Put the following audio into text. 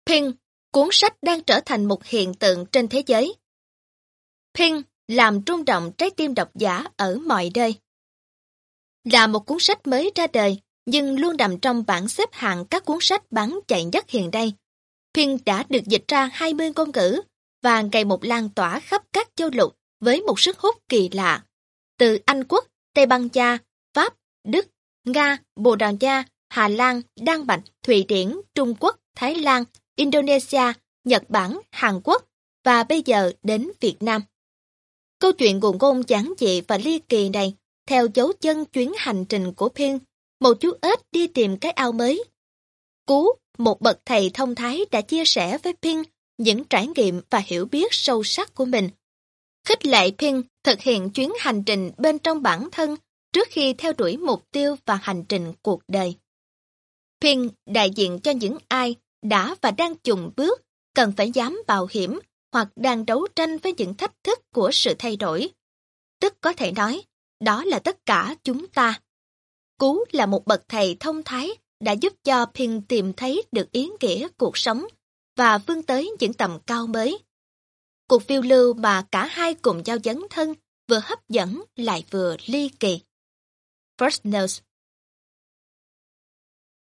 Pink, cuốn sách đang trở thành một hiện tượng trên thế giới. Pink làm rung động trái tim độc giả ở mọi nơi. Là một cuốn sách mới ra đời, nhưng luôn nằm trong bảng xếp hạng các cuốn sách bán chạy nhất hiện nay. Pink đã được dịch ra 20 ngôn ngữ và ngày một lan tỏa khắp các châu lục với một sức hút kỳ lạ. Từ Anh Quốc, Tây Ban Nha, Pháp, Đức, Nga, Bồ Đào Nha, Hà Lan, Đan Mạch, Thụy Điển, Trung Quốc, Thái Lan, Indonesia, Nhật Bản, Hàn Quốc và bây giờ đến Việt Nam. Câu chuyện ngụ ngôn giản dị và ly kỳ này theo dấu chân chuyến hành trình của Pink, một chú ếch đi tìm cái ao mới. Cú, một bậc thầy thông thái đã chia sẻ với Pink những trải nghiệm và hiểu biết sâu sắc của mình. Khích lệ Pink thực hiện chuyến hành trình bên trong bản thân trước khi theo đuổi mục tiêu và hành trình cuộc đời. Pink đại diện cho những ai đã và đang chùng bước, cần phải dám mạo hiểm hoặc đang đấu tranh với những thách thức của sự thay đổi. Tức có thể nói, đó là tất cả chúng ta. Cú là một bậc thầy thông thái đã giúp cho Pink tìm thấy được ý nghĩa cuộc sống và vươn tới những tầm cao mới. Cuộc phiêu lưu mà cả hai cùng nhau dấn thân vừa hấp dẫn lại vừa ly kỳ. First Notes